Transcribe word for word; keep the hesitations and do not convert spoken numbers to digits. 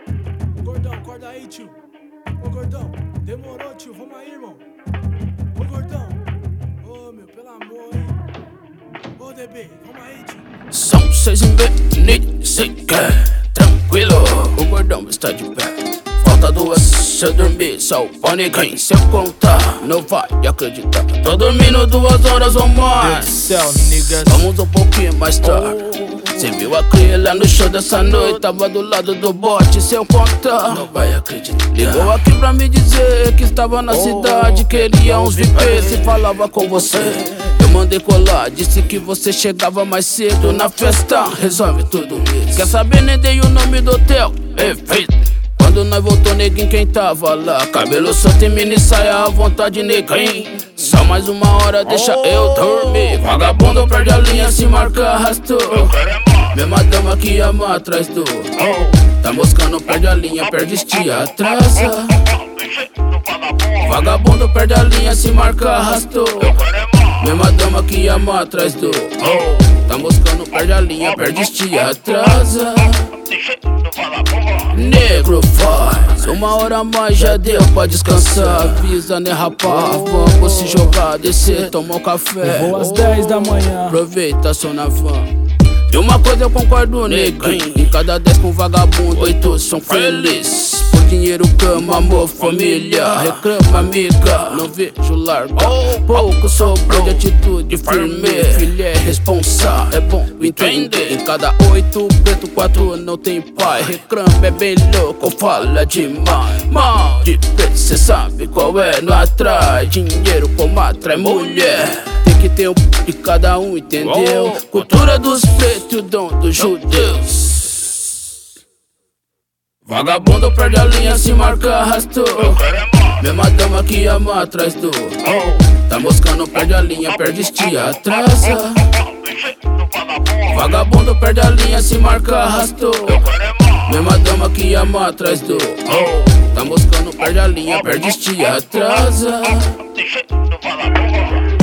Ô gordão, acorda aí, tio. Ô gordão, demorou, tio, vamos aí, irmão. Ô gordão, ô meu, pelo amor, hein. Ô D B, vamos aí, tio. São seis e meia, nem sei que tranquilo, o gordão está de pé. Falta duas, se eu dormir, só o pone quem se eu contar não vai acreditar. Tô dormindo duas horas ou mais. Céu, niggas. Vamos um pouquinho mais tarde. Cê viu aquele lá no show dessa noite? Tava do lado do bote, se eu contar não vai acreditar. Ligou aqui pra me dizer que estava na cidade, queria uns V P, se falava com você. Eu mandei colar, disse que você chegava mais cedo na festa. Resolve tudo isso. Quer saber, nem dei o nome do hotel. Efeito. Quando nós voltou, neguinho, quem tava lá? Cabelo solto e mini saia à vontade, neguinho. Só mais uma hora, deixa eu dormir. Vagabundo perde a linha, se marca, arrastou. Mesma dama que ama atrás do tá moscando, perde a linha, perde estia, atrasa. Vagabundo perde a linha, se marca, arrastou. Mesma dama que ama atrás do tá moscando, perde a linha, perde estia, atrasa. Negro faz uma hora a mais, já deu pra descansar. Avisa, né, rapaz? Vamos se jogar, descer, tomar um café. Vou às dez da manhã. Aproveita, só na van. De uma coisa eu concordo, neguinho. Em cada dez com vagabundo, oito são felizes. Por dinheiro, cama, amor, família. Reclama, amiga, não vejo larga. Pouco sobrou de atitude firme. Filho é responsável, é bom entender. Em cada oito preto, quatro não tem pai. Reclama, é bem louco, fala demais. Mal de preto, cê sabe qual é, não atrai dinheiro como atrai mulher. Que tem um de cada um, entendeu? Cultura dos pretos e o dom dos judeus. Vagabundo perde a linha, se marca, arrastou. Mesma dama que ama atrás do tá moscando, perde a linha, perde estia, atrasa. Vagabundo perde a linha, se marca, arrastou. Mesma dama que ama atrás do tá moscando, perde a linha, perde estia, atrasa.